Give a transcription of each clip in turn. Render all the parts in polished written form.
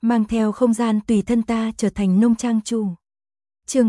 mang theo không gian tùy thân ta trở thành nông trang chủ. Chương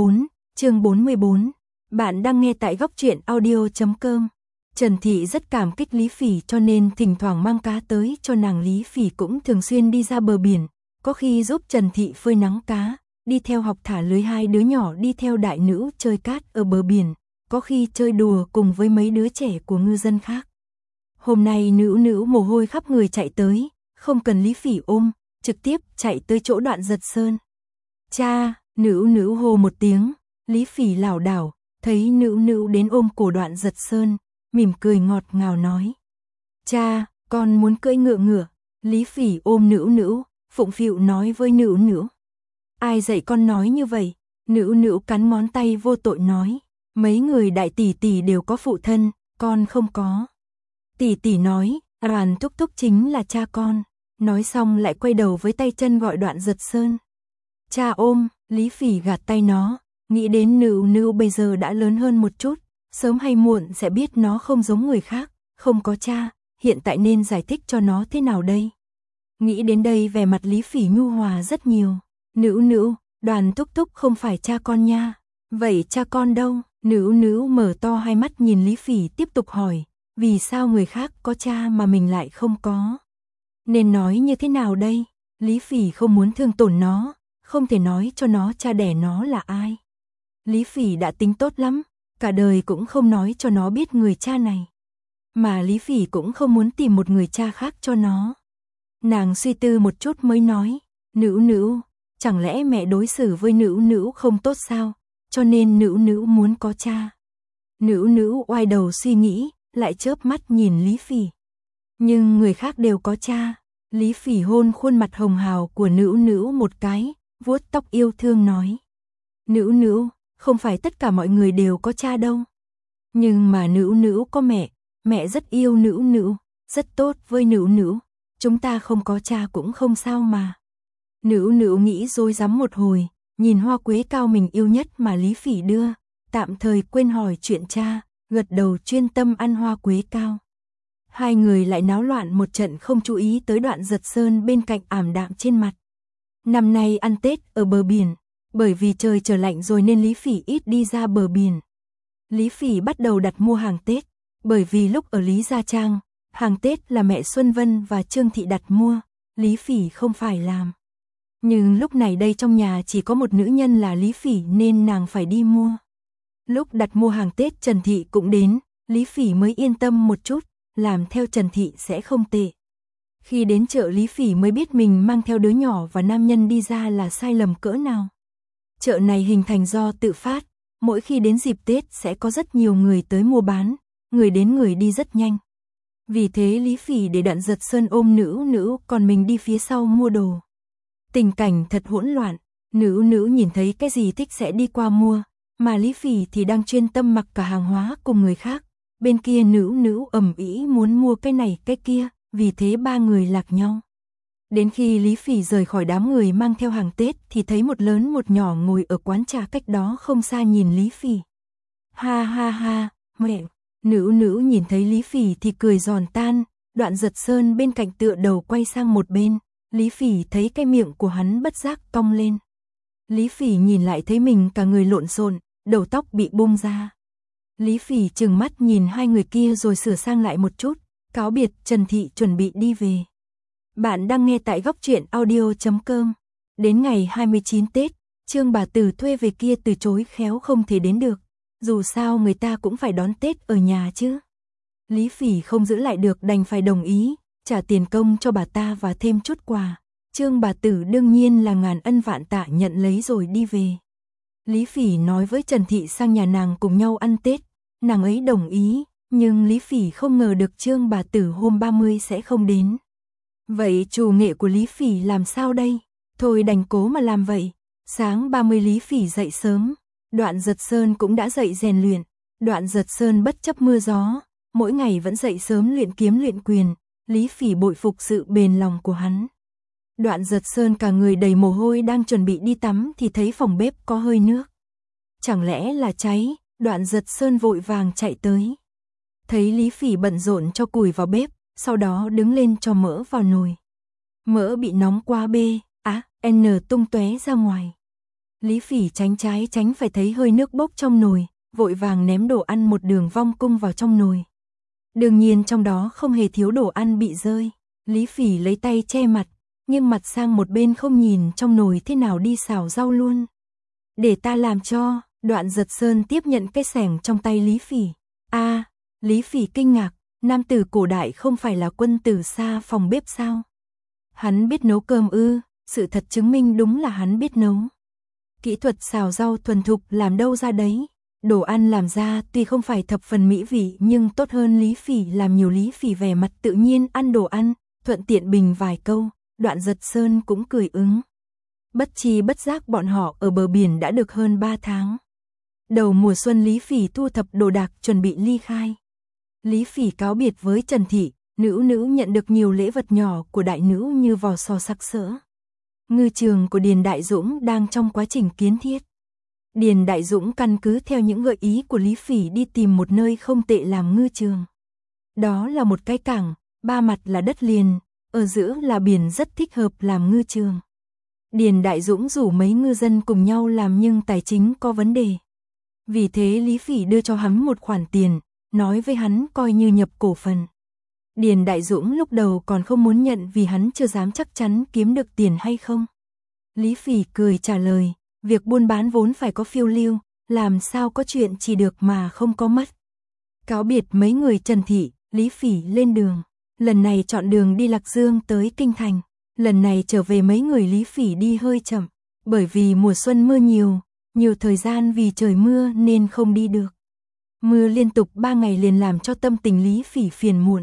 44. Bạn đang nghe tại góc truyện audio.com. Trần Thị rất cảm kích Lý Phỉ cho nên thỉnh thoảng mang cá tới cho nàng. Lý Phỉ cũng thường xuyên đi ra bờ biển, có khi giúp Trần Thị phơi nắng cá, đi theo học thả lưới. Hai đứa nhỏ đi theo đại nữ chơi cát ở bờ biển, có khi chơi đùa cùng với mấy đứa trẻ của ngư dân khác. Hôm nay nữ mồ hôi khắp người chạy tới, không cần Lý Phỉ ôm, trực tiếp chạy tới chỗ Đoạn Giật Sơn. Cha, nữ hô một tiếng, Lý Phỉ lảo đảo, thấy nữ đến ôm cổ Đoạn Giật Sơn, mỉm cười ngọt ngào nói. Cha, con muốn cưỡi ngựa. Lý Phỉ ôm nữ, phụng phịu nói với nữ. Ai dạy con nói như vậy? Nữ cắn ngón tay vô tội nói. Mấy người đại tỷ tỷ đều có phụ thân, con không có. Tỷ tỷ nói, Đoàn thúc thúc chính là cha con. Nói xong lại quay đầu với tay chân gọi Đoạn Giật Sơn. Cha ôm, Lý Phỉ gạt tay nó, nghĩ đến nữ bây giờ đã lớn hơn một chút, sớm hay muộn sẽ biết nó không giống người khác, không có cha, hiện tại nên giải thích cho nó thế nào đây. Nghĩ đến đây vẻ mặt Lý Phỉ nhu hòa rất nhiều. Nữ, Đoàn thúc thúc không phải cha con nha. Vậy cha con đâu? Nữ mở to hai mắt nhìn Lý Phỉ tiếp tục hỏi, vì sao người khác có cha mà mình lại không có? Nên nói như thế nào đây? Lý Phỉ không muốn thương tổn nó, không thể nói cho nó cha đẻ nó là ai. Lý Phỉ đã tính tốt lắm, cả đời cũng không nói cho nó biết người cha này. Mà Lý Phỉ cũng không muốn tìm một người cha khác cho nó. Nàng suy tư một chút mới nói, nữ, chẳng lẽ mẹ đối xử với nữ không tốt sao? Cho nên nữ muốn có cha. Nữ oai đầu suy nghĩ, lại chớp mắt nhìn Lý Phỉ. Nhưng người khác đều có cha. Lý Phỉ hôn khuôn mặt hồng hào của nữ một cái, vuốt tóc yêu thương nói. Nữ, không phải tất cả mọi người đều có cha đâu. Nhưng mà nữ có mẹ rất yêu nữ, rất tốt với nữ. Chúng ta không có cha cũng không sao mà. Nữ nghĩ rối rắm một hồi, nhìn hoa quế cao mình yêu nhất mà Lý Phỉ đưa, tạm thời quên hỏi chuyện cha, gật đầu chuyên tâm ăn hoa quế cao. Hai người lại náo loạn một trận không chú ý tới Đoạn Giật Sơn bên cạnh ảm đạm trên mặt. Năm nay ăn Tết ở bờ biển, bởi vì trời trở lạnh rồi nên Lý Phỉ ít đi ra bờ biển. Lý Phỉ bắt đầu đặt mua hàng Tết, bởi vì lúc ở Lý Gia Trang, hàng Tết là mẹ Xuân Vân và Trương Thị đặt mua, Lý Phỉ không phải làm. Nhưng lúc này đây trong nhà chỉ có một nữ nhân là Lý Phỉ nên nàng phải đi mua. Lúc đặt mua hàng Tết Trần Thị cũng đến, Lý Phỉ mới yên tâm một chút, làm theo Trần Thị sẽ không tệ. Khi đến chợ Lý Phỉ mới biết mình mang theo đứa nhỏ và nam nhân đi ra là sai lầm cỡ nào. Chợ này hình thành do tự phát, mỗi khi đến dịp Tết sẽ có rất nhiều người tới mua bán, người đến người đi rất nhanh. Vì thế Lý Phỉ để Đoạn Giật Sơn ôm nữ, còn mình đi phía sau mua đồ. Tình cảnh thật hỗn loạn, nữ nhìn thấy cái gì thích sẽ đi qua mua, mà Lý Phỉ thì đang chuyên tâm mặc cả hàng hóa cùng người khác. Bên kia nữ ầm ĩ muốn mua cái này cái kia, vì thế ba người lạc nhau. Đến khi Lý Phỉ rời khỏi đám người mang theo hàng Tết thì thấy một lớn một nhỏ ngồi ở quán trà cách đó không xa nhìn Lý Phỉ. Ha, mẹ. Nữ nhìn thấy Lý Phỉ thì cười giòn tan, Đoạn Giật Sơn bên cạnh tựa đầu quay sang một bên, Lý Phỉ thấy cái miệng của hắn bất giác cong lên. Lý Phỉ nhìn lại thấy mình cả người lộn xộn, đầu tóc bị bung ra. Lý Phỉ trừng mắt nhìn hai người kia rồi sửa sang lại một chút, cáo biệt Trần Thị chuẩn bị đi về. Bạn đang nghe tại góc truyện audio.com. Đến ngày 29 Tết, Trương bà Tử thuê về kia từ chối khéo không thể đến được. Dù sao người ta cũng phải đón Tết ở nhà chứ. Lý Phỉ không giữ lại được đành phải đồng ý, trả tiền công cho bà ta và thêm chút quà. Trương bà Tử đương nhiên là ngàn ân vạn tạ nhận lấy rồi đi về. Lý Phỉ nói với Trần Thị sang nhà nàng cùng nhau ăn Tết, nàng ấy đồng ý, nhưng Lý Phỉ không ngờ được Trương bà Tử hôm 30 sẽ không đến. Vậy chủ nghệ của Lý Phỉ làm sao đây? Thôi đành cố mà làm vậy. Sáng 30 Lý Phỉ dậy sớm, Đoạn Giật Sơn cũng đã dậy rèn luyện. Đoạn Giật Sơn bất chấp mưa gió, mỗi ngày vẫn dậy sớm luyện kiếm luyện quyền, Lý Phỉ bội phục sự bền lòng của hắn. Đoạn Giật Sơn cả người đầy mồ hôi đang chuẩn bị đi tắm thì thấy phòng bếp có hơi nước. Chẳng lẽ là cháy? Đoạn Giật Sơn vội vàng chạy tới. Thấy Lý Phỉ bận rộn cho củi vào bếp, sau đó đứng lên cho mỡ vào nồi. Mỡ bị nóng quá N tung tóe ra ngoài. Lý Phỉ tránh trái tránh phải thấy hơi nước bốc trong nồi, vội vàng ném đồ ăn một đường vong cung vào trong nồi. Đương nhiên trong đó không hề thiếu đồ ăn bị rơi. Lý Phỉ lấy tay che mặt, nghiêng mặt sang một bên không nhìn trong nồi thế nào đi xào rau luôn. Để ta làm cho. Đoạn Giật Sơn tiếp nhận cái xẻng trong tay Lý Phỉ. Lý Phỉ kinh ngạc, nam tử cổ đại không phải là quân tử xa phòng bếp sao? Hắn biết nấu cơm ư? Sự thật chứng minh đúng là hắn biết nấu. Kỹ thuật xào rau thuần thục làm đâu ra đấy. Đồ ăn làm ra tuy không phải thập phần mỹ vị nhưng tốt hơn Lý Phỉ làm nhiều. Lý Phỉ vẻ mặt tự nhiên ăn đồ ăn, thuận tiện bình vài câu, Đoạn Giật Sơn cũng cười ứng. Bất chi bất giác bọn họ ở bờ biển đã được hơn 3 tháng. Đầu mùa xuân Lý Phỉ thu thập đồ đạc chuẩn bị ly khai. Lý Phỉ cáo biệt với Trần Thị, nữ nhận được nhiều lễ vật nhỏ của đại nữ như vò sò sặc sỡ. Ngư trường của Điền Đại Dũng đang trong quá trình kiến thiết. Điền Đại Dũng căn cứ theo những gợi ý của Lý Phỉ đi tìm một nơi không tệ làm ngư trường. Đó là một cái cảng, 3 mặt là đất liền, ở giữa là biển rất thích hợp làm ngư trường. Điền Đại Dũng rủ mấy ngư dân cùng nhau làm nhưng tài chính có vấn đề. Vì thế Lý Phỉ đưa cho hắn một khoản tiền, nói với hắn coi như nhập cổ phần. Điền Đại Dũng lúc đầu còn không muốn nhận vì hắn chưa dám chắc chắn kiếm được tiền hay không. Lý Phỉ cười trả lời, việc buôn bán vốn phải có phiêu lưu, làm sao có chuyện chỉ được mà không có mất. Cáo biệt mấy người Trần Thị, Lý Phỉ lên đường. Lần này chọn đường đi Lạc Dương tới Kinh Thành. Lần này trở về mấy người Lý Phỉ đi hơi chậm, bởi vì mùa xuân mưa nhiều thời gian vì trời mưa nên không đi được. Mưa liên tục 3 ngày liền làm cho tâm tình Lý Phỉ phiền muộn.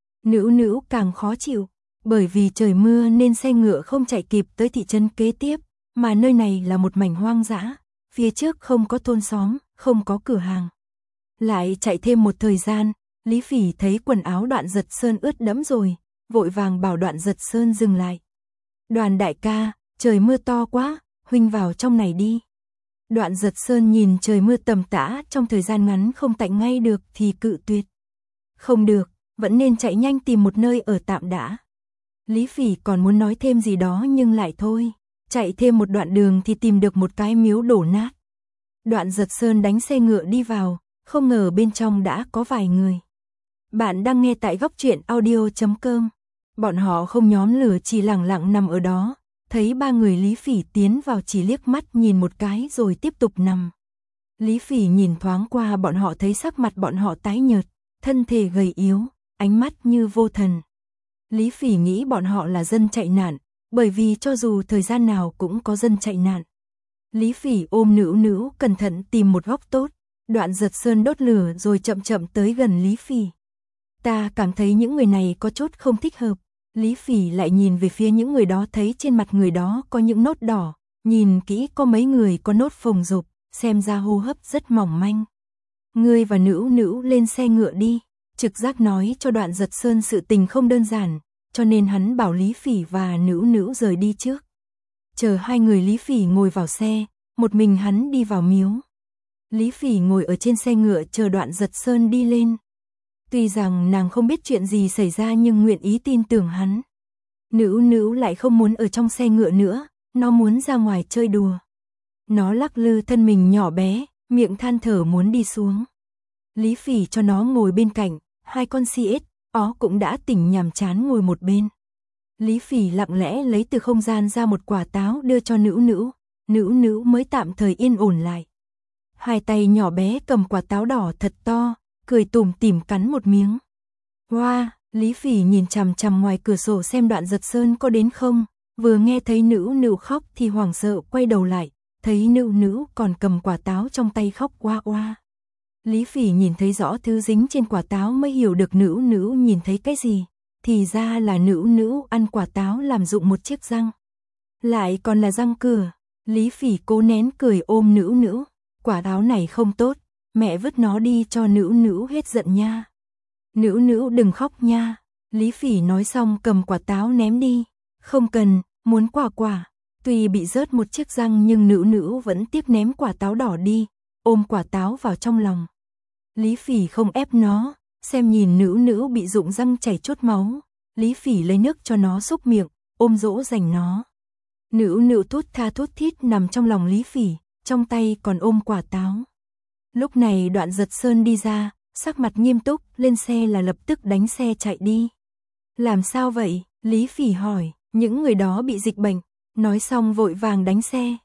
Nữ càng khó chịu, bởi vì trời mưa nên xe ngựa không chạy kịp tới thị trấn kế tiếp, mà nơi này là một mảnh hoang dã, phía trước không có thôn xóm, không có cửa hàng. Lại chạy thêm một thời gian, Lý Phỉ thấy quần áo Đoạn Giật Sơn ướt đẫm rồi, vội vàng bảo Đoạn Giật Sơn dừng lại. Đoàn đại ca, trời mưa to quá, huynh vào trong này đi. Đoạn Giật Sơn nhìn trời mưa tầm tã trong thời gian ngắn không tạnh ngay được thì cự tuyệt. Không được, vẫn nên chạy nhanh tìm một nơi ở tạm đã. Lý Phỉ còn muốn nói thêm gì đó nhưng lại thôi, chạy thêm một đoạn đường thì tìm được một cái miếu đổ nát. Đoạn Giật Sơn đánh xe ngựa đi vào, không ngờ bên trong đã có vài người. Bạn đang nghe tại góc truyện audio.com. Bọn họ không nhóm lửa chỉ lẳng lặng nằm ở đó, thấy 3 người Lý Phỉ tiến vào chỉ liếc mắt nhìn một cái rồi tiếp tục nằm. Lý Phỉ nhìn thoáng qua bọn họ thấy sắc mặt bọn họ tái nhợt, thân thể gầy yếu, ánh mắt như vô thần. Lý Phỉ nghĩ bọn họ là dân chạy nạn, bởi vì cho dù thời gian nào cũng có dân chạy nạn. Lý Phỉ ôm nữ cẩn thận tìm một góc tốt, Đoạn Giật Sơn đốt lửa rồi chậm tới gần Lý Phỉ. Ta cảm thấy những người này có chút không thích hợp. Lý Phỉ lại nhìn về phía những người đó thấy trên mặt người đó có những nốt đỏ, nhìn kỹ có mấy người có nốt phồng rộp, xem ra hô hấp rất mỏng manh. Ngươi và nữ lên xe ngựa đi, trực giác nói cho Đoạn Giật Sơn sự tình không đơn giản, cho nên hắn bảo Lý Phỉ và nữ rời đi trước. Chờ 2 người Lý Phỉ ngồi vào xe, một mình hắn đi vào miếu. Lý Phỉ ngồi ở trên xe ngựa chờ Đoạn Giật Sơn đi lên. Tuy rằng nàng không biết chuyện gì xảy ra nhưng nguyện ý tin tưởng hắn. Nữ lại không muốn ở trong xe ngựa nữa, nó muốn ra ngoài chơi đùa. Nó lắc lư thân mình nhỏ bé, miệng than thở muốn đi xuống. Lý Phỉ cho nó ngồi bên cạnh, 2 con CS, ó cũng đã tỉnh nhàm chán ngồi một bên. Lý Phỉ lặng lẽ lấy từ không gian ra một quả táo đưa cho nữ mới tạm thời yên ổn lại. 2 tay nhỏ bé cầm quả táo đỏ thật to, cười tủm tỉm cắn một miếng. Wow, Lý Phỉ nhìn chằm chằm ngoài cửa sổ xem Đoạn Giật Sơn có đến không, vừa nghe thấy nữ khóc thì hoảng sợ quay đầu lại, thấy nữ còn cầm quả táo trong tay khóc oa. Lý Phỉ nhìn thấy rõ thứ dính trên quả táo mới hiểu được nữ nhìn thấy cái gì, thì ra là nữ ăn quả táo làm dụng một chiếc răng. Lại còn là răng cửa. Lý Phỉ cố nén cười ôm nữ, quả táo này không tốt, mẹ vứt nó đi cho nữ hết giận nha. Nữ đừng khóc nha. Lý Phỉ nói xong cầm quả táo ném đi. Không cần, muốn quả. Tuy bị rớt một chiếc răng nhưng nữ vẫn tiếc ném quả táo đỏ đi, ôm quả táo vào trong lòng. Lý Phỉ không ép nó, xem nhìn nữ bị rụng răng chảy chút máu. Lý Phỉ lấy nước cho nó xúc miệng, ôm dỗ dành nó. Nữu nữu thút tha thút thít nằm trong lòng Lý Phỉ, trong tay còn ôm quả táo. Lúc này Đoạn Giật Sơn đi ra, sắc mặt nghiêm túc, lên xe là lập tức đánh xe chạy đi. Làm sao vậy? Lý Phỉ hỏi, những người đó bị dịch bệnh, nói xong vội vàng đánh xe.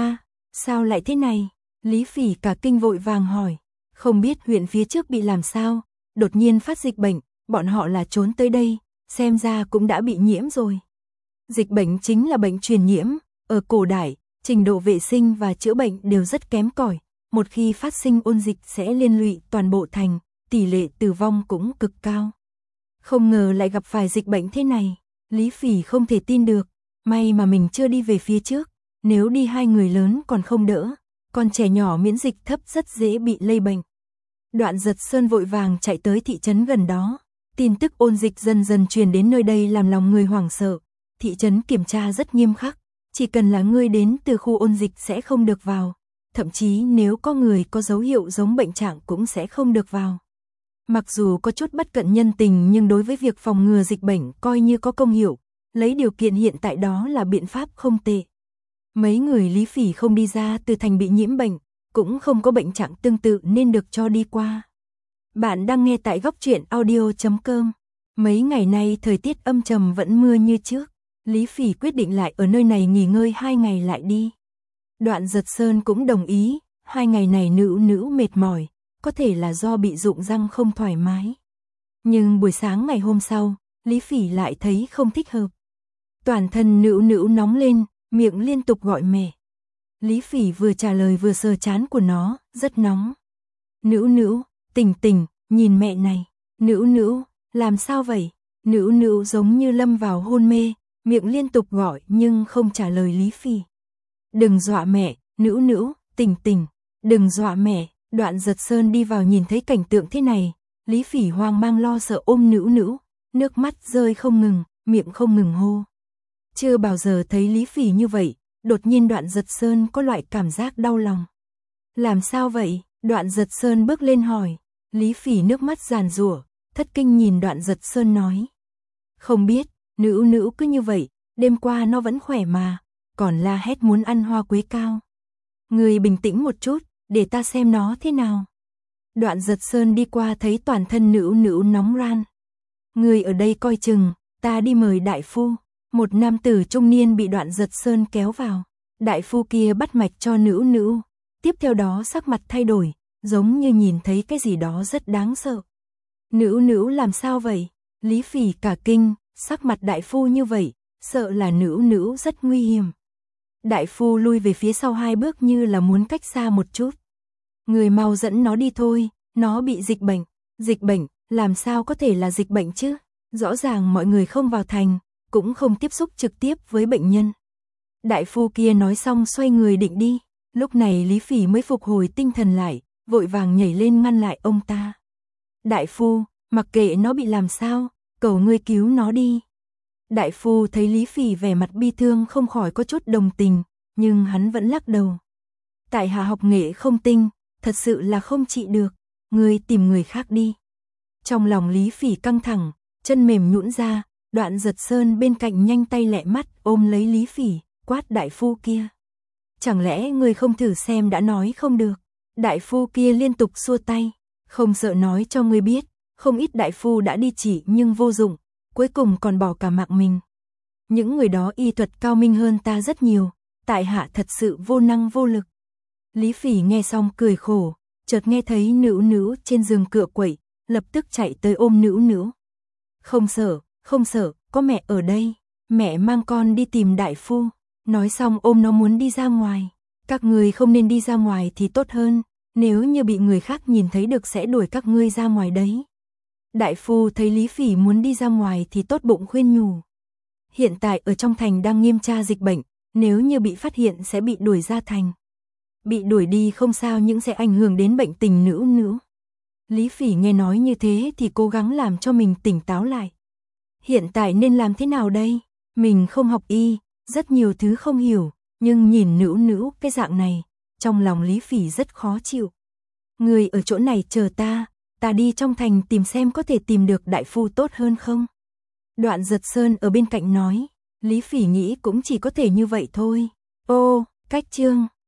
Sao lại thế này? Lý Phỉ cả kinh vội vàng hỏi, không biết huyện phía trước bị làm sao, đột nhiên phát dịch bệnh, bọn họ là trốn tới đây, xem ra cũng đã bị nhiễm rồi. Dịch bệnh chính là bệnh truyền nhiễm, ở cổ đại, trình độ vệ sinh và chữa bệnh đều rất kém cỏi, một khi phát sinh ôn dịch sẽ liên lụy toàn bộ thành, tỷ lệ tử vong cũng cực cao. Không ngờ lại gặp phải dịch bệnh thế này, Lý Phỉ không thể tin được, may mà mình chưa đi về phía trước, nếu đi hai người lớn còn không đỡ, còn trẻ nhỏ miễn dịch thấp rất dễ bị lây bệnh. Đoạn Giật Sơn vội vàng chạy tới thị trấn gần đó, tin tức ôn dịch dần dần truyền đến nơi đây làm lòng người hoảng sợ, thị trấn kiểm tra rất nghiêm khắc, chỉ cần là người đến từ khu ôn dịch sẽ không được vào, thậm chí nếu có người có dấu hiệu giống bệnh trạng cũng sẽ không được vào. Mặc dù có chút bất cận nhân tình nhưng đối với việc phòng ngừa dịch bệnh coi như có công hiệu, lấy điều kiện hiện tại đó là biện pháp không tệ. Mấy người Lý Phỉ không đi ra từ thành bị nhiễm bệnh, cũng không có bệnh trạng tương tự nên được cho đi qua. Bạn đang nghe tại Góc Truyện Audio.com. Mấy ngày nay thời tiết âm trầm vẫn mưa như trước, Lý Phỉ quyết định lại ở nơi này nghỉ ngơi 2 ngày lại đi. Đoạn Giật Sơn cũng đồng ý, 2 ngày này nữu nữu mệt mỏi, có thể là do bị rụng răng không thoải mái. Nhưng buổi sáng ngày hôm sau, Lý Phỉ lại thấy không thích hợp. Toàn thân nữu nữu nóng lên, miệng liên tục gọi mẹ. Lý Phỉ vừa trả lời vừa sờ trán của nó, rất nóng. Nữu nữu, tỉnh tỉnh, nhìn mẹ này. Nữu nữu, làm sao vậy? Nữu nữu giống như lâm vào hôn mê, miệng liên tục gọi nhưng không trả lời Lý Phỉ. Đừng dọa mẹ, nữu nữu, tỉnh tỉnh, đừng dọa mẹ. Đoạn Giật Sơn đi vào nhìn thấy cảnh tượng thế này, Lý Phỉ hoang mang lo sợ ôm nữu nữu, nước mắt rơi không ngừng, miệng không ngừng hô. Chưa bao giờ thấy Lý Phỉ như vậy, đột nhiên Đoạn Giật Sơn có loại cảm giác đau lòng. Làm sao vậy? Đoạn Giật Sơn bước lên hỏi. Lý Phỉ nước mắt giàn giụa, thất kinh nhìn Đoạn Giật Sơn nói. Không biết, nữu nữu cứ như vậy, đêm qua nó vẫn khỏe mà, còn la hét muốn ăn hoa quế cao. Người bình tĩnh một chút, để ta xem nó thế nào. Đoạn Giật Sơn đi qua thấy toàn thân nữu nữu nóng ran. Người ở đây coi chừng, ta đi mời đại phu. Một nam tử trung niên bị Đoạn Giật Sơn kéo vào. Đại phu kia bắt mạch cho nữu nữu, tiếp theo đó sắc mặt thay đổi, giống như nhìn thấy cái gì đó rất đáng sợ. Nữu nữu làm sao vậy? Lý Phỉ cả kinh, sắc mặt đại phu như vậy, sợ là nữu nữu rất nguy hiểm. Đại phu lui về phía sau 2 bước như là muốn cách xa một chút. Người mau dẫn nó đi thôi, nó bị dịch bệnh. Dịch bệnh, làm sao có thể là dịch bệnh chứ? Rõ ràng mọi người không vào thành, cũng không tiếp xúc trực tiếp với bệnh nhân. Đại phu kia nói xong xoay người định đi, lúc này Lý Phỉ mới phục hồi tinh thần lại, vội vàng nhảy lên ngăn lại ông ta. Đại phu, mặc kệ nó bị làm sao, cầu ngươi cứu nó đi. Đại phu thấy Lý Phỉ vẻ mặt bi thương không khỏi có chút đồng tình, nhưng hắn vẫn lắc đầu. Tại hạ học nghệ không tinh, thật sự là không trị được, ngươi tìm người khác đi. Trong lòng Lý Phỉ căng thẳng, chân mềm nhũn ra, Đoạn Giật Sơn bên cạnh nhanh tay lẹ mắt ôm lấy Lý Phỉ, quát đại phu kia. Chẳng lẽ ngươi không thử xem đã nói không được? Đại phu kia liên tục xua tay, không sợ nói cho ngươi biết, không ít đại phu đã đi chỉ nhưng vô dụng, cuối cùng còn bỏ cả mạng mình. Những người đó y thuật cao minh hơn ta rất nhiều, tại hạ thật sự vô năng vô lực. Lý Phỉ nghe xong cười khổ, chợt nghe thấy nữu nữu trên giường cựa quậy, lập tức chạy tới ôm nữu nữu. Không sợ, có mẹ ở đây, mẹ mang con đi tìm đại phu. Nói xong ôm nó muốn đi ra ngoài. Các ngươi không nên đi ra ngoài thì tốt hơn, nếu như bị người khác nhìn thấy được sẽ đuổi các ngươi ra ngoài đấy. Đại phu thấy Lý Phỉ muốn đi ra ngoài thì tốt bụng khuyên nhủ. Hiện tại ở trong thành đang nghiêm tra dịch bệnh, nếu như bị phát hiện sẽ bị đuổi ra thành. Bị đuổi đi không sao nhưng sẽ ảnh hưởng đến bệnh tình nữu nữu. Lý Phỉ nghe nói như thế thì cố gắng làm cho mình tỉnh táo lại. Hiện tại nên làm thế nào đây? Mình không học y, rất nhiều thứ không hiểu, nhưng nhìn nữu nữu cái dạng này, trong lòng Lý Phỉ rất khó chịu. Người ở chỗ này chờ ta đi trong thành tìm xem có thể tìm được đại phu tốt hơn không? Đoạn Giật Sơn ở bên cạnh nói, Lý Phỉ nghĩ cũng chỉ có thể như vậy thôi. Ô, cách chương